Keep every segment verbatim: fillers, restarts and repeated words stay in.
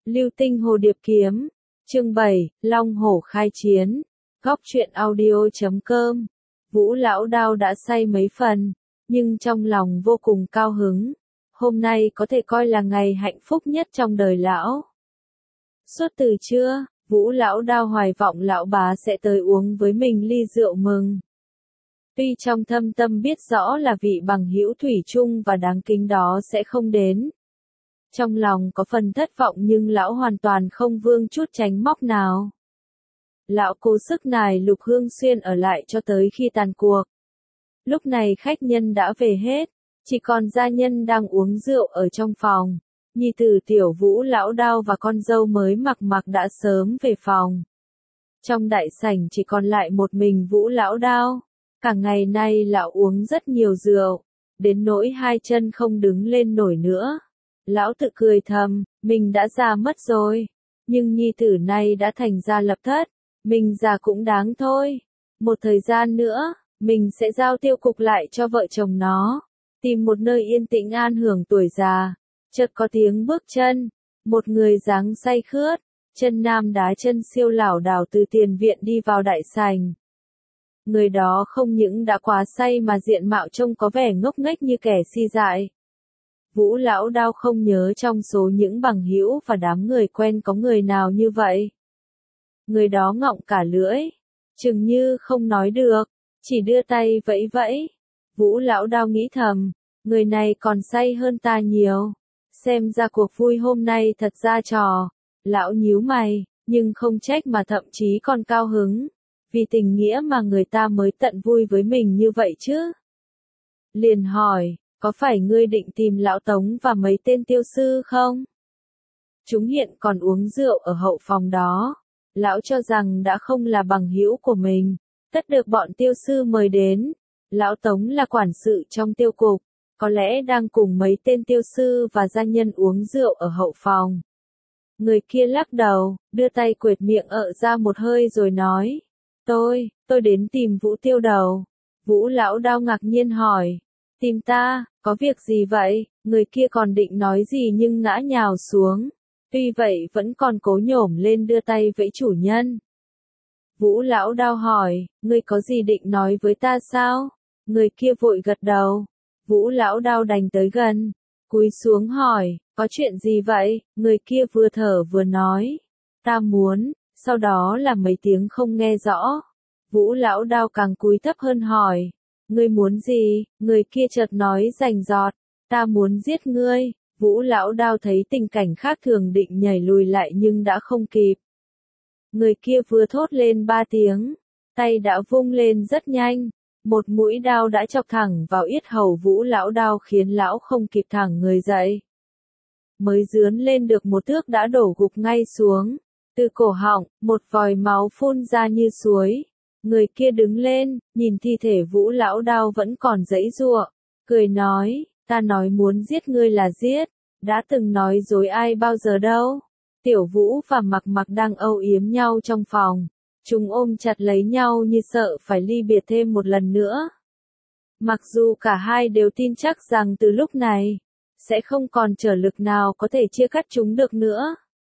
Lưu tinh hồ điệp kiếm. Chương bảy, Long hổ khai chiến. Góc truyện audio chấm com. Vũ lão đao đã say mấy phần, nhưng trong lòng vô cùng cao hứng. Hôm nay có thể coi là ngày hạnh phúc nhất trong đời lão. Suốt từ trưa, Vũ lão đao hoài vọng lão bá sẽ tới uống với mình ly rượu mừng. Tuy trong thâm tâm biết rõ là vị bằng hữu thủy chung và đáng kính đó sẽ không đến. Trong lòng có phần thất vọng nhưng lão hoàn toàn không vương chút tránh móc nào. Lão cố sức nài Lục Hương Xuyên ở lại cho tới khi tàn cuộc. Lúc này khách nhân đã về hết, chỉ còn gia nhân đang uống rượu ở trong phòng. Nhi tử tiểu Vũ lão đao và con dâu mới mặc mặc đã sớm về phòng. Trong đại sảnh chỉ còn lại một mình Vũ lão đao. Cả ngày nay lão uống rất nhiều rượu, đến nỗi hai chân không đứng lên nổi nữa. Lão tự cười thầm, mình đã già mất rồi, nhưng nhi tử này đã thành gia lập thất, mình già cũng đáng thôi. Một thời gian nữa, mình sẽ giao tiêu cục lại cho vợ chồng nó, tìm một nơi yên tĩnh an hưởng tuổi già. Chợt có tiếng bước chân, một người dáng say khướt, chân nam đá chân siêu lảo đảo từ tiền viện đi vào đại sảnh. Người đó không những đã quá say mà diện mạo trông có vẻ ngốc nghếch như kẻ si dại. Vũ lão đao không nhớ trong số những bằng hữu và đám người quen có người nào như vậy. Người đó ngọng cả lưỡi, chừng như không nói được, chỉ đưa tay vẫy vẫy. Vũ lão đao nghĩ thầm, người này còn say hơn ta nhiều. Xem ra cuộc vui hôm nay thật ra trò. Lão nhíu mày, nhưng không trách mà thậm chí còn cao hứng. Vì tình nghĩa mà người ta mới tận vui với mình như vậy chứ. Liền hỏi, có phải ngươi định tìm lão Tống và mấy tên tiêu sư không? Chúng hiện còn uống rượu ở hậu phòng đó. Lão cho rằng đã không là bằng hữu của mình, tất được bọn tiêu sư mời đến. Lão Tống là quản sự trong tiêu cục, có lẽ đang cùng mấy tên tiêu sư và gia nhân uống rượu ở hậu phòng. Người kia lắc đầu, đưa tay quệt miệng ợ ra một hơi rồi nói, tôi, tôi đến tìm Vũ tiêu đầu. Vũ lão đao ngạc nhiên hỏi, tìm ta, có việc gì vậy? Người kia còn định nói gì nhưng ngã nhào xuống. Tuy vậy vẫn còn cố nhổm lên đưa tay vẫy chủ nhân. Vũ lão đao hỏi, ngươi có gì định nói với ta sao? Người kia vội gật đầu. Vũ lão đao đành tới gần, cúi xuống hỏi, có chuyện gì vậy? Người kia vừa thở vừa nói, ta muốn, sau đó là mấy tiếng không nghe rõ. Vũ lão đao càng cúi thấp hơn hỏi, ngươi muốn gì? Người kia chợt nói rành rọt, ta muốn giết ngươi. Vũ lão đao thấy tình cảnh khác thường định nhảy lùi lại nhưng đã không kịp. Người kia vừa thốt lên ba tiếng, tay đã vung lên rất nhanh, một mũi đao đã chọc thẳng vào yết hầu Vũ lão đao khiến lão không kịp thẳng người dậy. Mới dướn lên được một thước đã đổ gục ngay xuống, từ cổ họng, một vòi máu phun ra như suối. Người kia đứng lên, nhìn thi thể Vũ lão đao vẫn còn giãy giụa, cười nói, ta nói muốn giết ngươi là giết, đã từng nói dối ai bao giờ đâu. Tiểu Vũ và Mặc Mặc đang âu yếm nhau trong phòng, chúng ôm chặt lấy nhau như sợ phải ly biệt thêm một lần nữa. Mặc dù cả hai đều tin chắc rằng từ lúc này, sẽ không còn trở lực nào có thể chia cắt chúng được nữa.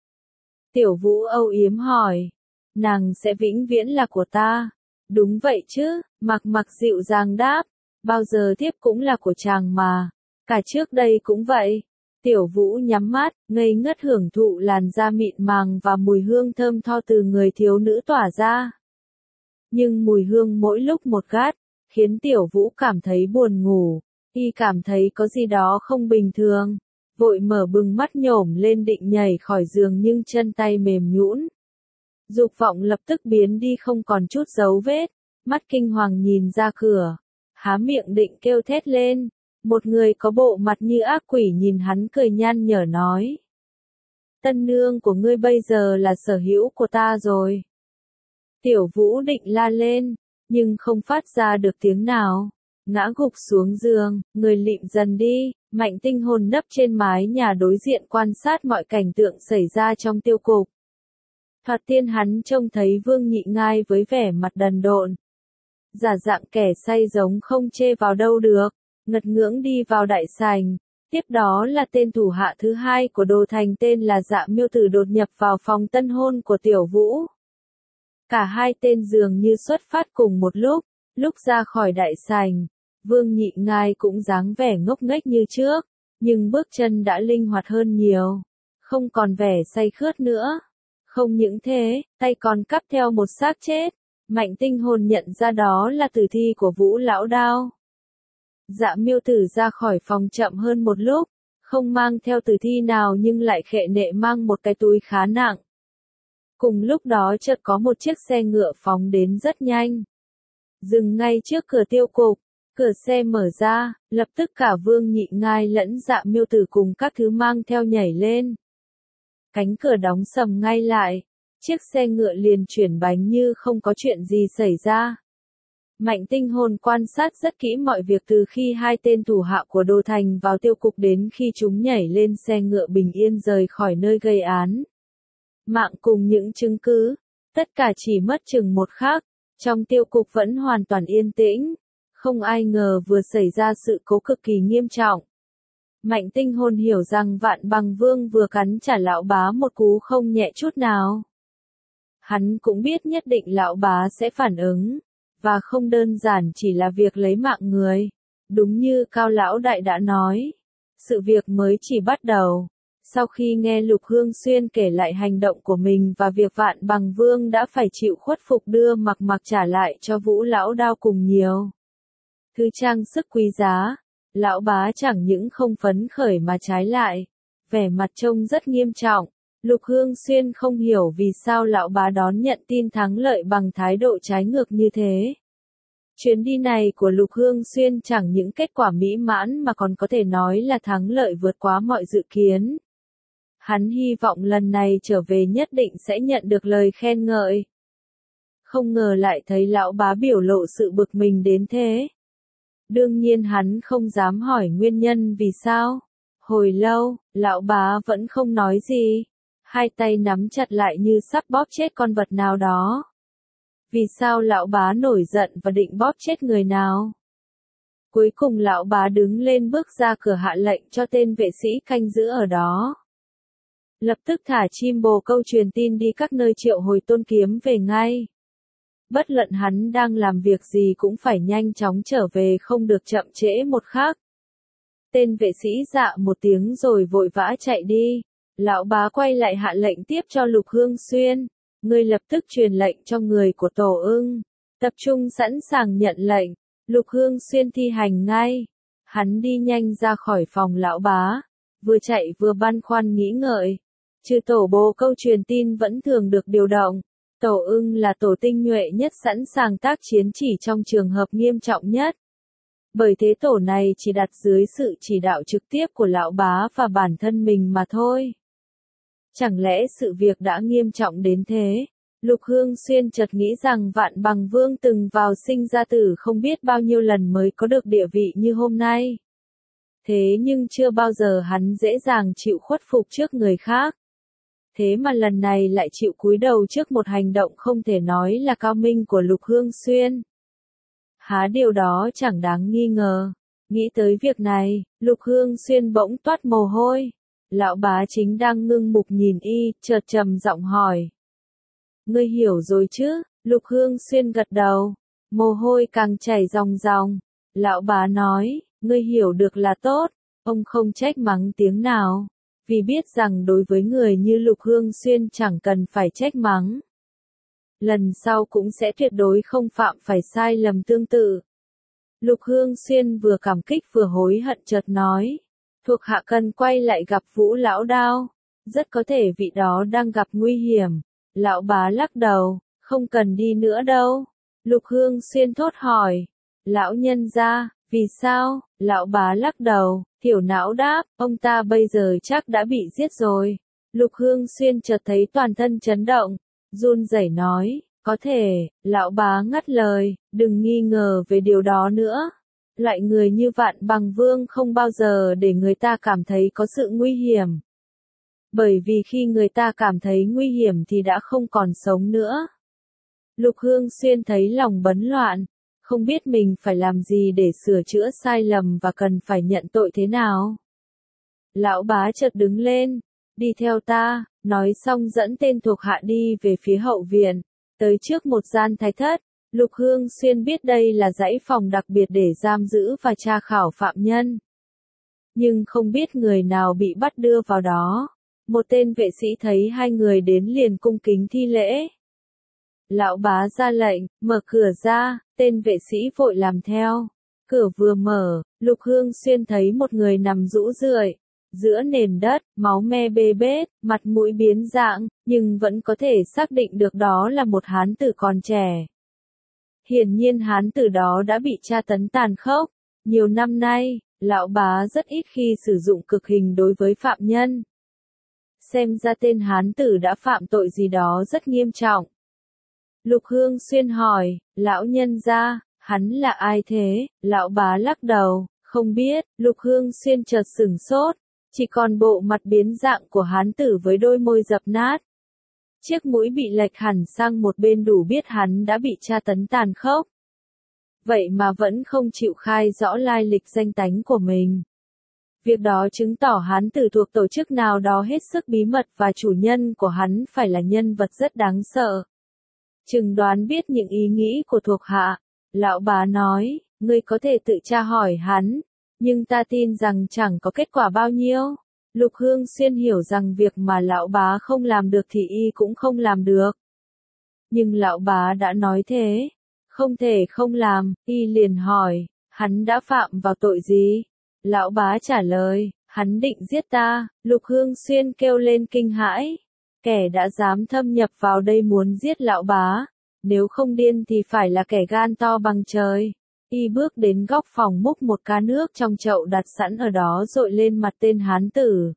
Tiểu Vũ âu yếm hỏi, nàng sẽ vĩnh viễn là của ta. Đúng vậy chứ, Mặc Mặc dịu dàng đáp, bao giờ thiếp cũng là của chàng mà, cả trước đây cũng vậy. Tiểu Vũ nhắm mắt, ngây ngất hưởng thụ làn da mịn màng và mùi hương thơm tho từ người thiếu nữ tỏa ra. Nhưng mùi hương mỗi lúc một gắt, khiến Tiểu Vũ cảm thấy buồn ngủ, y cảm thấy có gì đó không bình thường, vội mở bừng mắt nhổm lên định nhảy khỏi giường nhưng chân tay mềm nhũn. Dục vọng lập tức biến đi không còn chút dấu vết, mắt kinh hoàng nhìn ra cửa, há miệng định kêu thét lên. Một người có bộ mặt như ác quỷ nhìn hắn cười nhăn nhở nói. Tân nương của ngươi bây giờ là sở hữu của ta rồi. Tiểu Vũ định la lên, nhưng không phát ra được tiếng nào. Ngã gục xuống giường, người lịm dần đi, Mạnh Tinh hồn nấp trên mái nhà đối diện quan sát mọi cảnh tượng xảy ra trong tiêu cục. Thoạt tiên hắn trông thấy Vương Nhị Ngai với vẻ mặt đần độn. Giả dạng kẻ say giống không chê vào đâu được. Ngật ngưỡng đi vào đại sảnh, Tiếp đó là tên thủ hạ thứ hai của Đồ Thành tên là Dạ Miêu Tử đột nhập vào phòng tân hôn của Tiểu Vũ. Cả hai tên dường như xuất phát cùng một lúc, lúc ra khỏi đại sảnh, Vương Nhị Ngai cũng dáng vẻ ngốc nghếch như trước, nhưng bước chân đã linh hoạt hơn nhiều, không còn vẻ say khướt nữa. Không những thế, tay còn cắp theo một xác chết, Mạnh Tinh Hồn nhận ra đó là tử thi của Vũ Lão Đao. Dạ Miêu Tử ra khỏi phòng chậm hơn một lúc, không mang theo tử thi nào nhưng lại khệ nệ mang một cái túi khá nặng. Cùng lúc đó chợt có một chiếc xe ngựa phóng đến rất nhanh, dừng ngay trước cửa tiêu cục. Cửa xe mở ra, lập tức cả Vương Nhị Ngai lẫn Dạ Miêu Tử cùng các thứ mang theo nhảy lên. Cánh cửa đóng sầm ngay lại, chiếc xe ngựa liền chuyển bánh như không có chuyện gì xảy ra. Mạnh Tinh Hồn quan sát rất kỹ mọi việc từ khi hai tên thủ hạ của Đồ Thành vào tiêu cục đến khi chúng nhảy lên xe ngựa bình yên rời khỏi nơi gây án. Mạng cùng những chứng cứ, tất cả chỉ mất chừng một khắc, trong tiêu cục vẫn hoàn toàn yên tĩnh. Không ai ngờ vừa xảy ra sự cố cực kỳ nghiêm trọng. Mạnh Tinh Hồn hiểu rằng Vạn Bằng Vương vừa cắn trả lão bá một cú không nhẹ chút nào. Hắn cũng biết nhất định lão bá sẽ phản ứng, và không đơn giản chỉ là việc lấy mạng người. Đúng như Cao Lão Đại đã nói, sự việc mới chỉ bắt đầu. Sau khi nghe Lục Hương Xuyên kể lại hành động của mình và việc Vạn Bằng Vương đã phải chịu khuất phục đưa Mặc Mặc trả lại cho Vũ Lão Đao cùng nhiều thứ trang sức quý giá, lão bá chẳng những không phấn khởi mà trái lại, vẻ mặt trông rất nghiêm trọng. Lục Hương Xuyên không hiểu vì sao lão bá đón nhận tin thắng lợi bằng thái độ trái ngược như thế. Chuyến đi này của Lục Hương Xuyên chẳng những kết quả mỹ mãn mà còn có thể nói là thắng lợi vượt quá mọi dự kiến. Hắn hy vọng lần này trở về nhất định sẽ nhận được lời khen ngợi. Không ngờ lại thấy lão bá biểu lộ sự bực mình đến thế. Đương nhiên hắn không dám hỏi nguyên nhân vì sao. Hồi lâu, lão bá vẫn không nói gì. Hai tay nắm chặt lại như sắp bóp chết con vật nào đó. Vì sao lão bá nổi giận và định bóp chết người nào? Cuối cùng lão bá đứng lên bước ra cửa hạ lệnh cho tên vệ sĩ canh giữ ở đó. Lập tức thả chim bồ câu truyền tin đi các nơi triệu hồi Tôn Kiếm về ngay. Bất luận hắn đang làm việc gì cũng phải nhanh chóng trở về không được chậm trễ một khắc. Tên vệ sĩ dạ một tiếng rồi vội vã chạy đi. Lão bá quay lại hạ lệnh tiếp cho Lục Hương Xuyên. Ngươi lập tức truyền lệnh cho người của Tổ Ưng. Tập trung sẵn sàng nhận lệnh. Lục Hương Xuyên thi hành ngay. Hắn đi nhanh ra khỏi phòng lão bá. Vừa chạy vừa băn khoăn nghĩ ngợi. Trừ tổ bồ câu truyền tin vẫn thường được điều động. Tổ Ưng là tổ tinh nhuệ nhất sẵn sàng tác chiến chỉ trong trường hợp nghiêm trọng nhất. Bởi thế tổ này chỉ đặt dưới sự chỉ đạo trực tiếp của lão bá và bản thân mình mà thôi. Chẳng lẽ sự việc đã nghiêm trọng đến thế? Lục Hương Xuyên chợt nghĩ rằng Vạn Bằng Vương từng vào sinh ra tử không biết bao nhiêu lần mới có được địa vị như hôm nay. Thế nhưng chưa bao giờ hắn dễ dàng chịu khuất phục trước người khác. Thế mà lần này lại chịu cúi đầu trước một hành động không thể nói là cao minh của Lục Hương Xuyên. Há điều đó chẳng đáng nghi ngờ. Nghĩ tới việc này, Lục Hương Xuyên bỗng toát mồ hôi. Lão bá chính đang ngưng mục nhìn y, chợt trầm giọng hỏi. Ngươi hiểu rồi chứ? Lục Hương Xuyên gật đầu. Mồ hôi càng chảy ròng ròng. Lão bá nói, ngươi hiểu được là tốt. Ông không trách mắng tiếng nào. Vì biết rằng đối với người như Lục Hương Xuyên chẳng cần phải trách mắng. Lần sau cũng sẽ tuyệt đối không phạm phải sai lầm tương tự. Lục Hương Xuyên vừa cảm kích vừa hối hận chợt nói. Thuộc hạ cần quay lại gặp Vũ Lão Đao. Rất có thể vị đó đang gặp nguy hiểm. Lão bá lắc đầu, không cần đi nữa đâu. Lục Hương Xuyên thốt hỏi. Lão nhân gia, vì sao? Lão bá lắc đầu, thiểu não đáp, ông ta bây giờ chắc đã bị giết rồi. Lục Hương Xuyên chợt thấy toàn thân chấn động, run rẩy nói, có thể. Lão bá ngắt lời, đừng nghi ngờ về điều đó nữa. Loại người như Vạn Bằng Vương không bao giờ để người ta cảm thấy có sự nguy hiểm. Bởi vì khi người ta cảm thấy nguy hiểm thì đã không còn sống nữa. Lục Hương Xuyên thấy lòng bấn loạn, không biết mình phải làm gì để sửa chữa sai lầm và cần phải nhận tội thế nào. Lão bá chợt đứng lên, đi theo ta, nói xong dẫn tên thuộc hạ đi về phía hậu viện, tới trước một gian thái thất. Lục Hương Xuyên biết đây là dãy phòng đặc biệt để giam giữ và tra khảo phạm nhân. Nhưng không biết người nào bị bắt đưa vào đó. Một tên vệ sĩ thấy hai người đến liền cung kính thi lễ. Lão bá ra lệnh, mở cửa ra, tên vệ sĩ vội làm theo. Cửa vừa mở, Lục Hương Xuyên thấy một người nằm rũ rượi giữa nền đất, máu me bê bết, mặt mũi biến dạng, nhưng vẫn có thể xác định được đó là một hán tử còn trẻ. Hiển nhiên hán tử đó đã bị tra tấn tàn khốc. Nhiều năm nay, lão bá rất ít khi sử dụng cực hình đối với phạm nhân. Xem ra tên hán tử đã phạm tội gì đó rất nghiêm trọng. Lục Hương Xuyên hỏi, lão nhân gia, hắn là ai thế? Lão bá lắc đầu, không biết. Lục Hương Xuyên chợt sửng sốt, chỉ còn bộ mặt biến dạng của hán tử với đôi môi dập nát. Chiếc mũi bị lệch hẳn sang một bên đủ biết hắn đã bị tra tấn tàn khốc. Vậy mà vẫn không chịu khai rõ lai lịch danh tánh của mình. Việc đó chứng tỏ hắn tử thuộc tổ chức nào đó hết sức bí mật và chủ nhân của hắn phải là nhân vật rất đáng sợ. Chừng đoán biết những ý nghĩ của thuộc hạ, lão bá nói, ngươi có thể tự tra hỏi hắn, nhưng ta tin rằng chẳng có kết quả bao nhiêu. Lục Hương Xuyên hiểu rằng việc mà lão bá không làm được thì y cũng không làm được. Nhưng lão bá đã nói thế, không thể không làm, y liền hỏi, hắn đã phạm vào tội gì? Lão bá trả lời, hắn định giết ta. Lục Hương Xuyên kêu lên kinh hãi, kẻ đã dám thâm nhập vào đây muốn giết lão bá, nếu không điên thì phải là kẻ gan to bằng trời. Y bước đến góc phòng múc một cá nước trong chậu đặt sẵn ở đó dội lên mặt tên hán tử.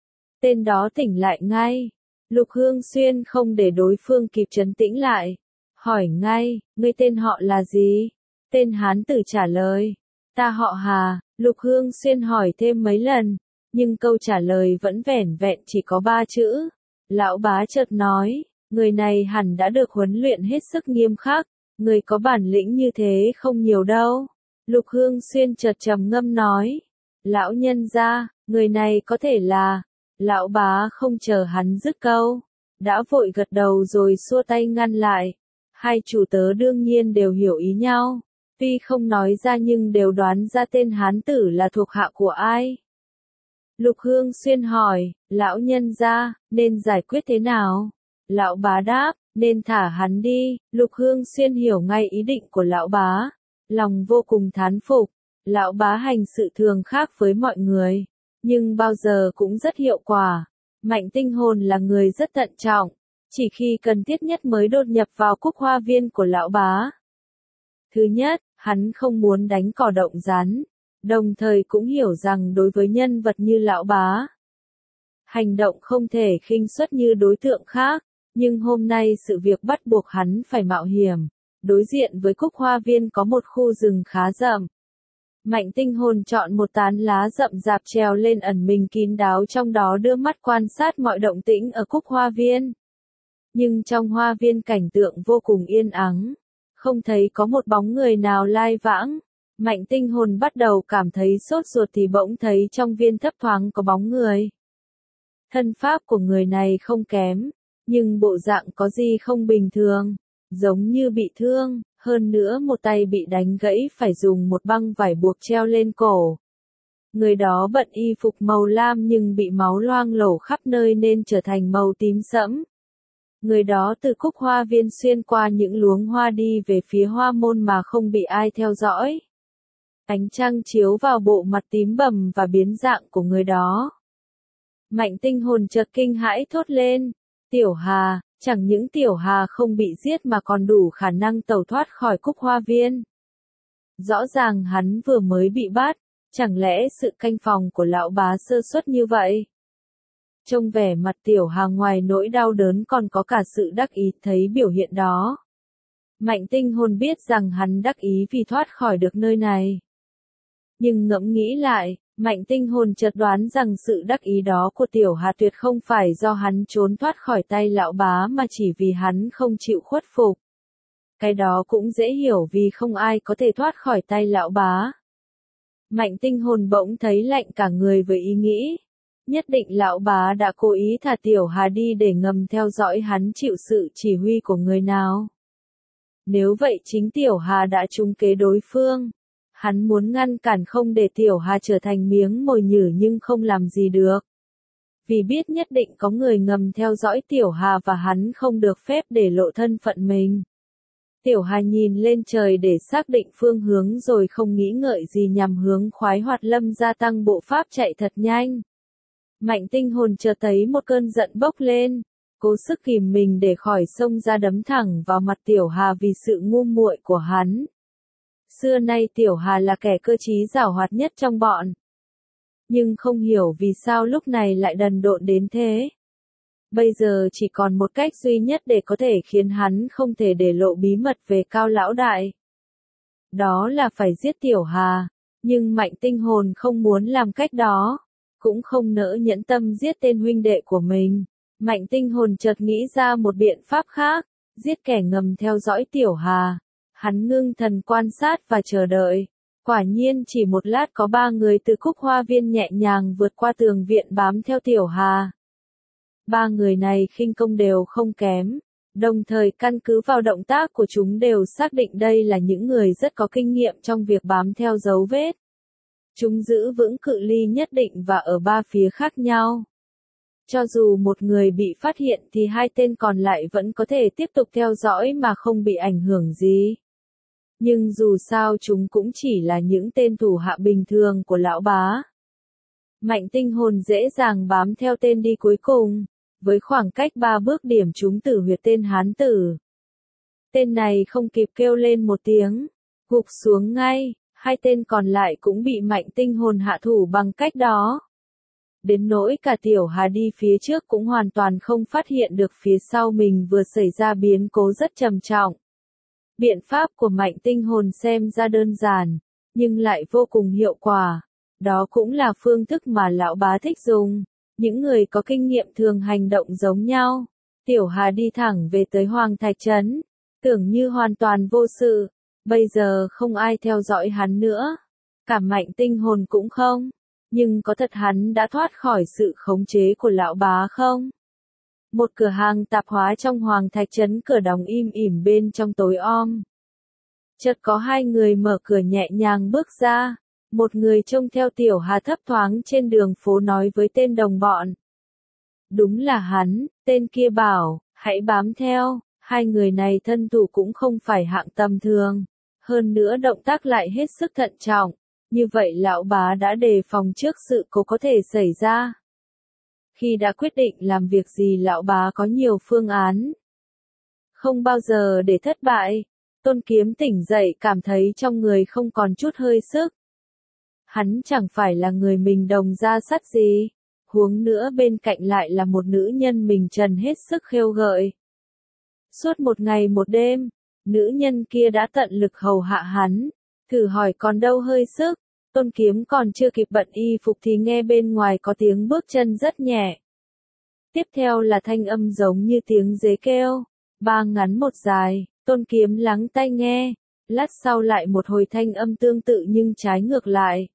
Tên đó tỉnh lại ngay. Lục Hương Xuyên không để đối phương kịp trấn tĩnh lại, hỏi ngay, ngươi tên họ là gì? Tên hán tử trả lời, ta họ Hà. Lục Hương Xuyên hỏi thêm mấy lần, nhưng câu trả lời vẫn vẻn vẹn chỉ có ba chữ. Lão bá chợt nói, người này hẳn đã được huấn luyện hết sức nghiêm khắc, người có bản lĩnh như thế không nhiều đâu. Lục Hương Xuyên chợt trầm ngâm nói, lão nhân gia, người này có thể là... Lão bá không chờ hắn dứt câu, đã vội gật đầu rồi xua tay ngăn lại. Hai chủ tớ đương nhiên đều hiểu ý nhau, tuy không nói ra nhưng đều đoán ra tên hán tử là thuộc hạ của ai. Lục Hương Xuyên hỏi, lão nhân gia, nên giải quyết thế nào? Lão bá đáp, nên thả hắn đi. Lục Hương Xuyên hiểu ngay ý định của lão bá, lòng vô cùng thán phục. Lão bá hành sự thường khác với mọi người, nhưng bao giờ cũng rất hiệu quả. Mạnh Tinh Hồn là người rất thận trọng, chỉ khi cần thiết nhất mới đột nhập vào Cúc Hoa Viên của lão bá. Thứ nhất, hắn không muốn đánh cỏ động rắn, đồng thời cũng hiểu rằng đối với nhân vật như lão bá, hành động không thể khinh suất như đối tượng khác, nhưng hôm nay sự việc bắt buộc hắn phải mạo hiểm. Đối diện với Cúc Hoa Viên có một khu rừng khá rậm. Mạnh Tinh Hồn chọn một tán lá rậm rạp trèo lên ẩn mình kín đáo trong đó đưa mắt quan sát mọi động tĩnh ở Cúc Hoa Viên. Nhưng trong hoa viên cảnh tượng vô cùng yên ắng, không thấy có một bóng người nào lai vãng. Mạnh Tinh Hồn bắt đầu cảm thấy sốt ruột thì bỗng thấy trong viên thấp thoáng có bóng người. Thân pháp của người này không kém, nhưng bộ dạng có gì không bình thường, giống như bị thương. Hơn nữa một tay bị đánh gãy phải dùng một băng vải buộc treo lên cổ. Người đó bận y phục màu lam nhưng bị máu loang lổ khắp nơi nên trở thành màu tím sẫm. Người đó từ Cúc Hoa Viên xuyên qua những luống hoa đi về phía Hoa Môn mà không bị ai theo dõi. Ánh trăng chiếu vào bộ mặt tím bầm và biến dạng của người đó. Mạnh Tinh Hồn chợt kinh hãi thốt lên, Tiểu Hà. Chẳng những Tiểu Hà không bị giết mà còn đủ khả năng tẩu thoát khỏi Cúc Hoa Viên. Rõ ràng hắn vừa mới bị bắt, chẳng lẽ sự canh phòng của lão bá sơ suất như vậy? Trông vẻ mặt Tiểu Hà ngoài nỗi đau đớn còn có cả sự đắc ý thấy biểu hiện đó. Mạnh Tinh Hồn biết rằng hắn đắc ý vì thoát khỏi được nơi này. Nhưng ngẫm nghĩ lại, Mạnh Tinh Hồn chợt đoán rằng sự đắc ý đó của Tiểu Hà tuyệt không phải do hắn trốn thoát khỏi tay lão bá mà chỉ vì hắn không chịu khuất phục. Cái đó cũng dễ hiểu vì không ai có thể thoát khỏi tay lão bá. Mạnh Tinh Hồn bỗng thấy lạnh cả người với ý nghĩ. Nhất định lão bá đã cố ý thả Tiểu Hà đi để ngầm theo dõi hắn chịu sự chỉ huy của người nào. Nếu vậy chính Tiểu Hà đã trúng kế đối phương. Hắn muốn ngăn cản không để Tiểu Hà trở thành miếng mồi nhử nhưng không làm gì được. Vì biết nhất định có người ngầm theo dõi Tiểu Hà và hắn không được phép để lộ thân phận mình. Tiểu Hà nhìn lên trời để xác định phương hướng rồi không nghĩ ngợi gì nhằm hướng Khoái Hoạt Lâm gia tăng bộ pháp chạy thật nhanh. Mạnh Tinh Hồn chợt thấy một cơn giận bốc lên, cố sức kìm mình để khỏi xông ra đấm thẳng vào mặt Tiểu Hà vì sự ngu muội của hắn. Xưa nay Tiểu Hà là kẻ cơ trí giảo hoạt nhất trong bọn. Nhưng không hiểu vì sao lúc này lại đần độn đến thế. Bây giờ chỉ còn một cách duy nhất để có thể khiến hắn không thể để lộ bí mật về Cao lão đại. Đó là phải giết Tiểu Hà, nhưng Mạnh Tinh Hồn không muốn làm cách đó, cũng không nỡ nhẫn tâm giết tên huynh đệ của mình. Mạnh Tinh Hồn chợt nghĩ ra một biện pháp khác, giết kẻ ngầm theo dõi Tiểu Hà. Hắn ngưng thần quan sát và chờ đợi. Quả nhiên chỉ một lát có ba người từ Cúc Hoa Viên nhẹ nhàng vượt qua tường viện bám theo Tiểu Hà. Ba người này khinh công đều không kém, đồng thời căn cứ vào động tác của chúng đều xác định đây là những người rất có kinh nghiệm trong việc bám theo dấu vết. Chúng giữ vững cự ly nhất định và ở ba phía khác nhau. Cho dù một người bị phát hiện thì hai tên còn lại vẫn có thể tiếp tục theo dõi mà không bị ảnh hưởng gì. Nhưng dù sao chúng cũng chỉ là những tên thủ hạ bình thường của lão bá. Mạnh Tinh Hồn dễ dàng bám theo tên đi cuối cùng, với khoảng cách ba bước điểm trúng tử huyệt tên hán tử. Tên này không kịp kêu lên một tiếng, gục xuống ngay, hai tên còn lại cũng bị Mạnh Tinh Hồn hạ thủ bằng cách đó. Đến nỗi cả Tiểu Hà đi phía trước cũng hoàn toàn không phát hiện được phía sau mình vừa xảy ra biến cố rất trầm trọng. Biện pháp của Mạnh Tinh Hồn xem ra đơn giản, nhưng lại vô cùng hiệu quả. Đó cũng là phương thức mà lão bá thích dùng. Những người có kinh nghiệm thường hành động giống nhau. Tiểu Hà đi thẳng về tới Hoàng Thạch Trấn, tưởng như hoàn toàn vô sự. Bây giờ không ai theo dõi hắn nữa. Cả Mạnh Tinh Hồn cũng không. Nhưng có thật hắn đã thoát khỏi sự khống chế của lão bá không? Một cửa hàng tạp hóa trong Hoàng Thạch Trấn cửa đóng im ỉm bên trong tối om. Chợt có hai người mở cửa nhẹ nhàng bước ra. Một người trông theo Tiểu Hà thấp thoáng trên đường phố nói với tên đồng bọn. Đúng là hắn, tên kia bảo, hãy bám theo. Hai người này thân thủ cũng không phải hạng tầm thường. Hơn nữa động tác lại hết sức thận trọng. Như vậy lão bá đã đề phòng trước sự cố có thể xảy ra. Khi đã quyết định làm việc gì lão bá có nhiều phương án. Không bao giờ để thất bại. Tôn Kiếm tỉnh dậy cảm thấy trong người không còn chút hơi sức. Hắn chẳng phải là người mình đồng ra sắt gì. Huống nữa bên cạnh lại là một nữ nhân mình trần hết sức khêu gợi. Suốt một ngày một đêm, nữ nhân kia đã tận lực hầu hạ hắn. Thử hỏi còn đâu hơi sức. Tôn Kiếm còn chưa kịp bận y phục thì nghe bên ngoài có tiếng bước chân rất nhẹ. Tiếp theo là thanh âm giống như tiếng dế kêu. Ba ngắn một dài, Tôn Kiếm lắng tai nghe. Lát sau lại một hồi thanh âm tương tự nhưng trái ngược lại.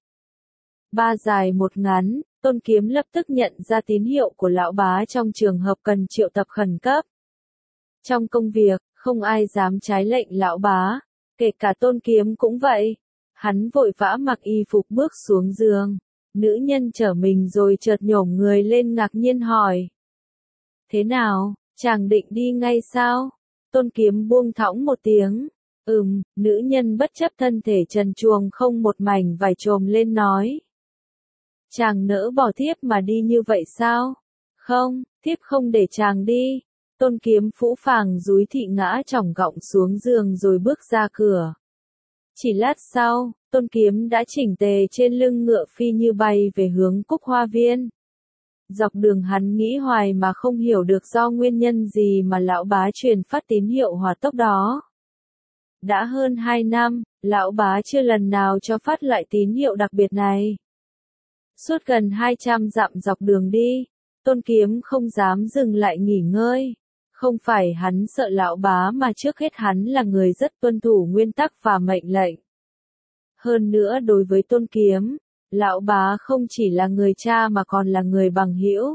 Ba dài một ngắn, Tôn Kiếm lập tức nhận ra tín hiệu của lão bá trong trường hợp cần triệu tập khẩn cấp. Trong công việc, không ai dám trái lệnh lão bá, kể cả Tôn Kiếm cũng vậy. Hắn vội vã mặc y phục bước xuống giường. Nữ nhân chở mình rồi chợt nhổm người lên ngạc nhiên hỏi. Thế nào, chàng định đi ngay sao? Tôn Kiếm buông thõng một tiếng. Ừm, nữ nhân bất chấp thân thể trần truồng không một mảnh vải chồm lên nói. Chàng nỡ bỏ thiếp mà đi như vậy sao? Không, thiếp không để chàng đi. Tôn Kiếm phũ phàng dúi thị ngã chỏng gọng xuống giường rồi bước ra cửa. Chỉ lát sau, Tôn Kiếm đã chỉnh tề trên lưng ngựa phi như bay về hướng Cúc Hoa Viên. Dọc đường hắn nghĩ hoài mà không hiểu được do nguyên nhân gì mà lão bá truyền phát tín hiệu hỏa tốc đó. Đã hơn hai năm, lão bá chưa lần nào cho phát lại tín hiệu đặc biệt này. Suốt gần hai trăm dặm dọc đường đi, Tôn Kiếm không dám dừng lại nghỉ ngơi. Không phải hắn sợ lão bá mà trước hết hắn là người rất tuân thủ nguyên tắc và mệnh lệnh. Hơn nữa đối với Tôn Kiếm, Lão Bá không chỉ là người cha mà còn là người bằng hữu.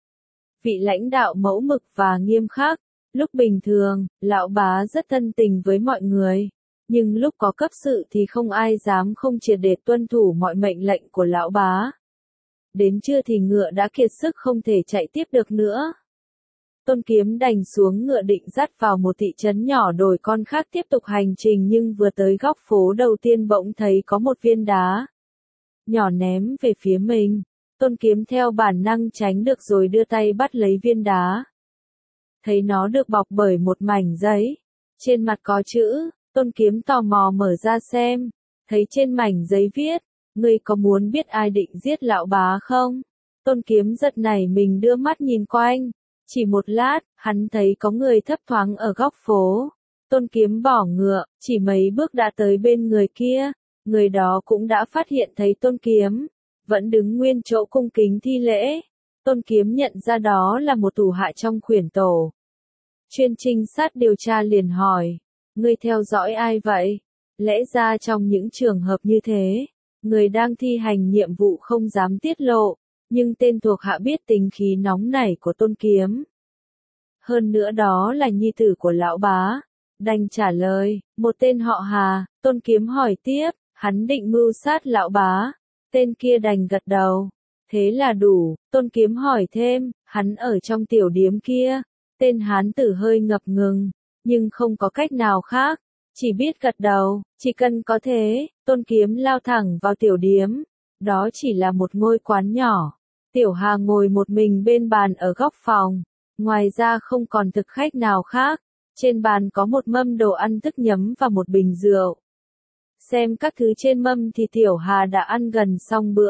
Vị lãnh đạo mẫu mực và nghiêm khắc, lúc bình thường, Lão Bá rất thân tình với mọi người, nhưng lúc có cấp sự thì không ai dám không triệt để tuân thủ mọi mệnh lệnh của Lão Bá. Đến trưa thì ngựa đã kiệt sức không thể chạy tiếp được nữa. Tôn Kiếm đành xuống ngựa định dắt vào một thị trấn nhỏ đồi con khác tiếp tục hành trình, nhưng vừa tới góc phố đầu tiên bỗng thấy có một viên đá nhỏ ném về phía mình. Tôn Kiếm theo bản năng tránh được rồi đưa tay bắt lấy viên đá. Thấy nó được bọc bởi một mảnh giấy, trên mặt có chữ, Tôn Kiếm tò mò mở ra xem, thấy trên mảnh giấy viết, ngươi có muốn biết ai định giết Lão Bá không? Tôn Kiếm giật nảy mình đưa mắt nhìn quanh, chỉ một lát, hắn thấy có người thấp thoáng ở góc phố. Tôn Kiếm bỏ ngựa, chỉ mấy bước đã tới bên người kia, người đó cũng đã phát hiện thấy Tôn Kiếm, vẫn đứng nguyên chỗ cung kính thi lễ. Tôn Kiếm nhận ra đó là một thủ hạ trong khuyển tổ. Chuyên trinh sát điều tra liền hỏi, ngươi theo dõi ai vậy? Lẽ ra trong những trường hợp như thế, người đang thi hành nhiệm vụ không dám tiết lộ, nhưng tên thuộc hạ biết tính khí nóng nảy của Tôn Kiếm. Hơn nữa đó là nhi tử của Lão Bá, đành trả lời, một tên họ Hà. Tôn Kiếm hỏi tiếp, hắn định mưu sát Lão Bá. Tên kia đành gật đầu. Thế là đủ. Tôn Kiếm hỏi thêm, hắn ở trong tiểu điếm kia. Tên hán tử hơi ngập ngừng, nhưng không có cách nào khác, chỉ biết gật đầu. Chỉ cần có thế, Tôn Kiếm lao thẳng vào tiểu điếm. Đó chỉ là một ngôi quán nhỏ. Tiểu Hà ngồi một mình bên bàn ở góc phòng. Ngoài ra không còn thực khách nào khác. Trên bàn có một mâm đồ ăn thức nhấm và một bình rượu. Xem các thứ trên mâm thì Tiểu Hà đã ăn gần xong bữa.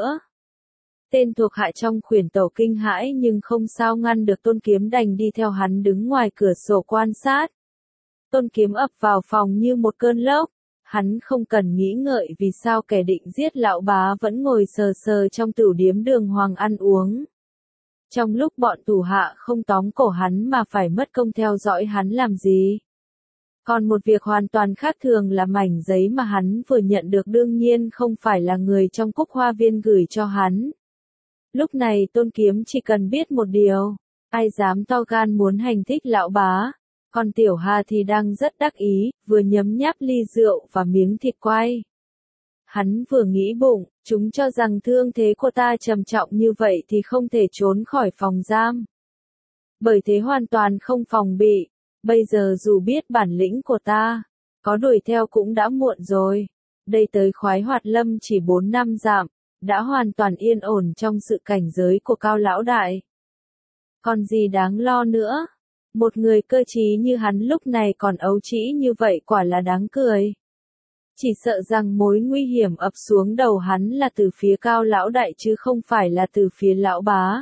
Tên thuộc hạ trong khuyển tổ kinh hãi nhưng không sao ngăn được Tôn Kiếm, đành đi theo hắn đứng ngoài cửa sổ quan sát. Tôn Kiếm ập vào phòng như một cơn lốc. Hắn không cần nghĩ ngợi vì sao kẻ định giết Lão Bá vẫn ngồi sờ sờ trong tửu điếm đường hoàng ăn uống. Trong lúc bọn thủ hạ không tóm cổ hắn mà phải mất công theo dõi hắn làm gì. Còn một việc hoàn toàn khác thường là mảnh giấy mà hắn vừa nhận được đương nhiên không phải là người trong Cúc Hoa Viên gửi cho hắn. Lúc này Tôn Kiếm chỉ cần biết một điều, ai dám to gan muốn hành thích Lão Bá. Còn Tiểu Hà thì đang rất đắc ý, vừa nhấm nháp ly rượu và miếng thịt quay. Hắn vừa nghĩ bụng, chúng cho rằng thương thế của ta trầm trọng như vậy thì không thể trốn khỏi phòng giam. Bởi thế hoàn toàn không phòng bị, bây giờ dù biết bản lĩnh của ta, có đuổi theo cũng đã muộn rồi. Đây tới Khoái Hoạt Lâm chỉ bốn năm dặm, đã hoàn toàn yên ổn trong sự cảnh giới của Cao Lão Đại. Còn gì đáng lo nữa? Một người cơ trí như hắn lúc này còn ấu trĩ như vậy quả là đáng cười. Chỉ sợ rằng mối nguy hiểm ập xuống đầu hắn là từ phía Cao Lão Đại chứ không phải là từ phía Lão Bá.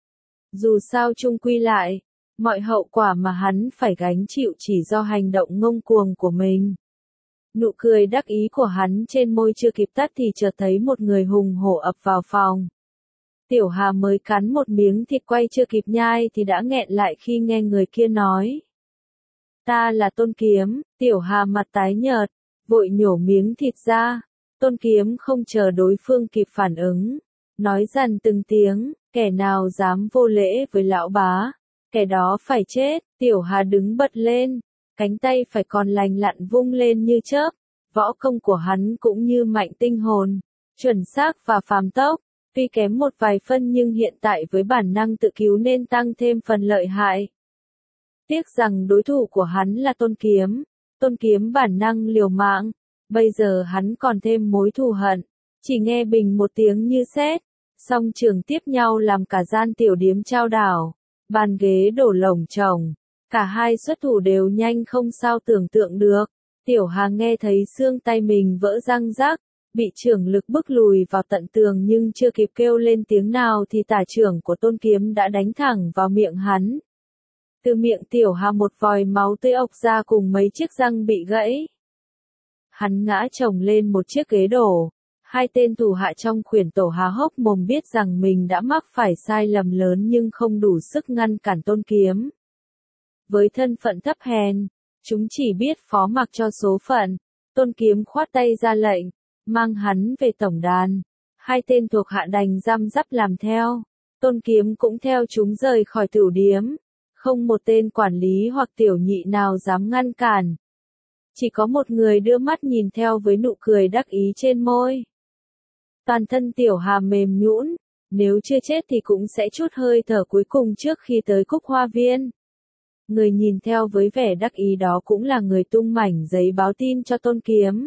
Dù sao chung quy lại, mọi hậu quả mà hắn phải gánh chịu chỉ do hành động ngông cuồng của mình. Nụ cười đắc ý của hắn trên môi chưa kịp tắt thì chợt thấy một người hùng hổ ập vào phòng. Tiểu Hà mới cắn một miếng thịt quay chưa kịp nhai thì đã nghẹn lại khi nghe người kia nói. Ta là Tôn Kiếm. Tiểu Hà mặt tái nhợt, vội nhổ miếng thịt ra. Tôn Kiếm không chờ đối phương kịp phản ứng, nói dằn từng tiếng, kẻ nào dám vô lễ với Lão Bá, kẻ đó phải chết. Tiểu Hà đứng bật lên, cánh tay phải còn lành lặn vung lên như chớp, võ công của hắn cũng như mạnh tinh hồn, chuẩn xác và phàm tốc. Tuy kém một vài phân nhưng hiện tại với bản năng tự cứu nên tăng thêm phần lợi hại. Tiếc rằng đối thủ của hắn là Tôn Kiếm. Tôn Kiếm bản năng liều mạng, bây giờ hắn còn thêm mối thù hận. Chỉ nghe bình một tiếng như sét, song trường tiếp nhau làm cả gian tiểu điếm chao đảo, bàn ghế đổ lồng chồng. Cả hai xuất thủ đều nhanh không sao tưởng tượng được. Tiểu Hà nghe thấy xương tay mình vỡ răng rắc, bị trưởng lực bức lùi vào tận tường nhưng chưa kịp kêu lên tiếng nào thì tả trưởng của Tôn Kiếm đã đánh thẳng vào miệng hắn. Từ miệng Tiểu Hà một vòi máu tươi ộc ra cùng mấy chiếc răng bị gãy. Hắn ngã chồng lên một chiếc ghế đổ. Hai tên thủ hạ trong khuyển tổ há hốc mồm biết rằng mình đã mắc phải sai lầm lớn nhưng không đủ sức ngăn cản Tôn Kiếm. Với thân phận thấp hèn, chúng chỉ biết phó mặc cho số phận. Tôn Kiếm khoát tay ra lệnh, mang hắn về tổng đàn. Hai tên thuộc hạ đành răm rắp làm theo. Tôn Kiếm cũng theo chúng rời khỏi tửu điếm. Không một tên quản lý hoặc tiểu nhị nào dám ngăn cản. Chỉ có một người đưa mắt nhìn theo với nụ cười đắc ý trên môi. Toàn thân Tiểu Hà mềm nhũn, nếu chưa chết thì cũng sẽ chút hơi thở cuối cùng trước khi tới Cúc Hoa Viên. Người nhìn theo với vẻ đắc ý đó cũng là người tung mảnh giấy báo tin cho Tôn Kiếm.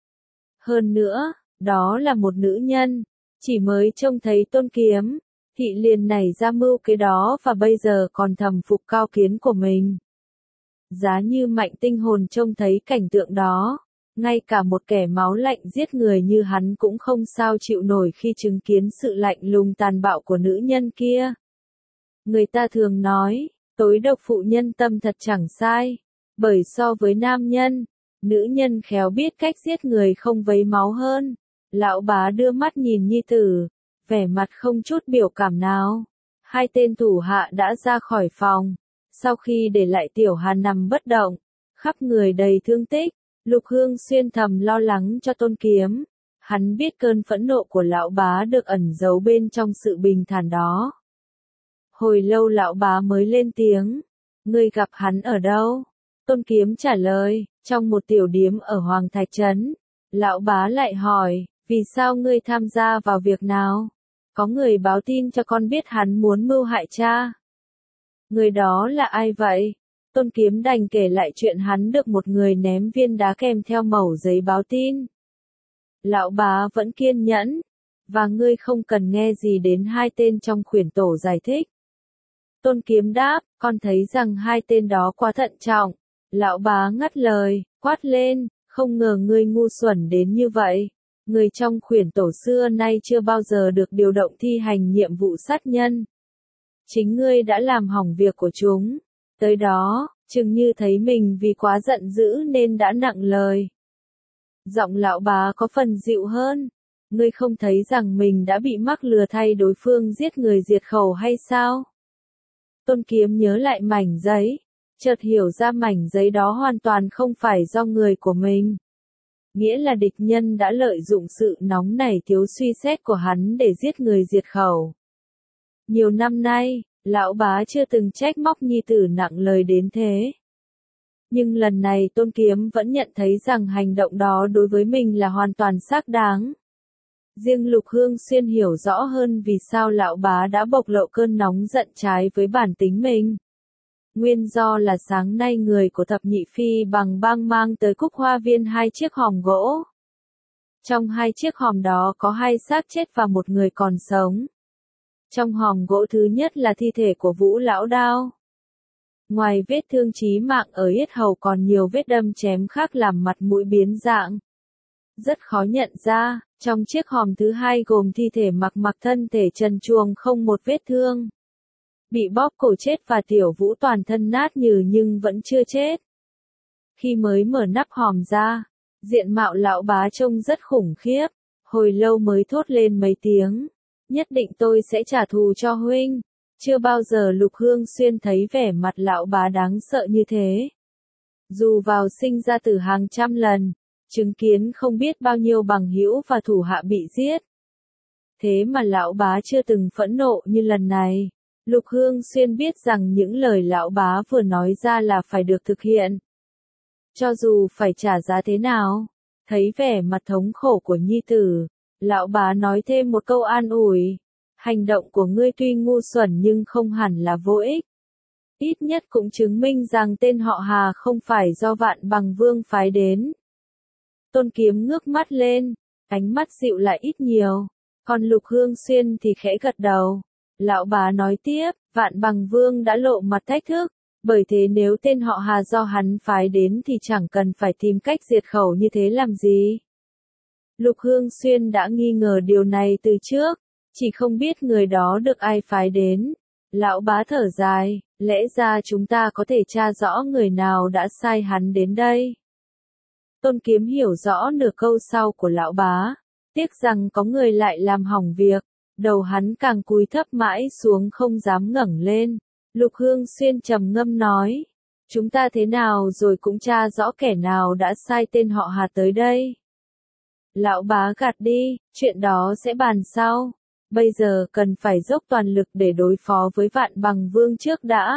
Hơn nữa, đó là một nữ nhân, chỉ mới trông thấy Tôn Kiếm, thị liền nảy ra mưu kế đó và bây giờ còn thầm phục cao kiến của mình. Giá như Mạnh Tinh Hồn trông thấy cảnh tượng đó, ngay cả một kẻ máu lạnh giết người như hắn cũng không sao chịu nổi khi chứng kiến sự lạnh lùng tàn bạo của nữ nhân kia. Người ta thường nói, tối độc phụ nhân tâm thật chẳng sai, bởi so với nam nhân, nữ nhân khéo biết cách giết người không vấy máu hơn. Lão bá đưa mắt nhìn nhi tử, vẻ mặt không chút biểu cảm nào. Hai tên thủ hạ đã ra khỏi phòng, sau khi để lại Tiểu Hà nằm bất động, khắp người đầy thương tích, Lục Hương Xuyên thầm lo lắng cho Tôn Kiếm. Hắn biết cơn phẫn nộ của lão bá được ẩn giấu bên trong sự bình thản đó. Hồi lâu lão bá mới lên tiếng, ngươi gặp hắn ở đâu? Tôn Kiếm trả lời, trong một tiểu điếm ở Hoàng Thạch Trấn. Lão bá lại hỏi, vì sao ngươi tham gia vào việc nào? Có người báo tin cho con biết hắn muốn mưu hại cha. Người đó là ai vậy? Tôn Kiếm đành kể lại chuyện hắn được một người ném viên đá kèm theo mẩu giấy báo tin. Lão bá vẫn kiên nhẫn, và ngươi không cần nghe gì đến hai tên trong khuyển tổ giải thích. Tôn Kiếm đáp, con thấy rằng hai tên đó quá thận trọng. Lão bá ngắt lời, quát lên, không ngờ ngươi ngu xuẩn đến như vậy. Người trong khuyển tổ xưa nay chưa bao giờ được điều động thi hành nhiệm vụ sát nhân. Chính ngươi đã làm hỏng việc của chúng. Tới đó, chừng như thấy mình vì quá giận dữ nên đã nặng lời. Giọng lão bá có phần dịu hơn. Ngươi không thấy rằng mình đã bị mắc lừa thay đối phương giết người diệt khẩu hay sao? Tôn Kiếm nhớ lại mảnh giấy, chợt hiểu ra mảnh giấy đó hoàn toàn không phải do người của mình. Nghĩa là địch nhân đã lợi dụng sự nóng nảy thiếu suy xét của hắn để giết người diệt khẩu. Nhiều năm nay, lão bá chưa từng trách móc nhi tử nặng lời đến thế. Nhưng lần này Tôn Kiếm vẫn nhận thấy rằng hành động đó đối với mình là hoàn toàn xác đáng. Riêng Lục Hương Xuyên hiểu rõ hơn vì sao lão bá đã bộc lộ cơn nóng giận trái với bản tính mình. Nguyên do là sáng nay người của thập nhị phi bằng bang mang tới Cúc Hoa Viên hai chiếc hòm gỗ. Trong hai chiếc hòm đó có hai xác chết và một người còn sống. Trong hòm gỗ thứ nhất là thi thể của Vũ Lão Đao. Ngoài vết thương chí mạng ở yết hầu còn nhiều vết đâm chém khác làm mặt mũi biến dạng. Rất khó nhận ra, trong chiếc hòm thứ hai gồm thi thể mặc mặc thân thể trần truồng không một vết thương. Bị bóp cổ chết và Tiểu Vũ toàn thân nát nhừ nhưng vẫn chưa chết. Khi mới mở nắp hòm ra, diện mạo lão bá trông rất khủng khiếp, hồi lâu mới thốt lên mấy tiếng. Nhất định tôi sẽ trả thù cho huynh. Chưa bao giờ Lục Hương Xuyên thấy vẻ mặt lão bá đáng sợ như thế. Dù vào sinh ra từ hàng trăm lần, chứng kiến không biết bao nhiêu bằng hữu và thủ hạ bị giết. Thế mà lão bá chưa từng phẫn nộ như lần này. Lục Hương Xuyên biết rằng những lời lão bá vừa nói ra là phải được thực hiện. Cho dù phải trả giá thế nào, thấy vẻ mặt thống khổ của nhi tử, lão bá nói thêm một câu an ủi. Hành động của ngươi tuy ngu xuẩn nhưng không hẳn là vô ích. Ít nhất cũng chứng minh rằng tên họ Hà không phải do Vạn Bằng Vương phái đến. Tôn Kiếm ngước mắt lên, ánh mắt dịu lại ít nhiều, còn Lục Hương Xuyên thì khẽ gật đầu. Lão bá nói tiếp, Vạn Bằng Vương đã lộ mặt thách thức, bởi thế nếu tên họ Hà do hắn phái đến thì chẳng cần phải tìm cách diệt khẩu như thế làm gì. Lục Hương Xuyên đã nghi ngờ điều này từ trước, chỉ không biết người đó được ai phái đến. Lão bá thở dài, lẽ ra chúng ta có thể tra rõ người nào đã sai hắn đến đây. Tôn Kiếm hiểu rõ nửa câu sau của lão bá, tiếc rằng có người lại làm hỏng việc, đầu hắn càng cúi thấp mãi xuống không dám ngẩng lên. Lục Hương Xuyên trầm ngâm nói, chúng ta thế nào rồi cũng tra rõ kẻ nào đã sai tên họ Hà tới đây. Lão bá gạt đi, chuyện đó sẽ bàn sau. Bây giờ cần phải dốc toàn lực để đối phó với Vạn Bằng Vương trước đã.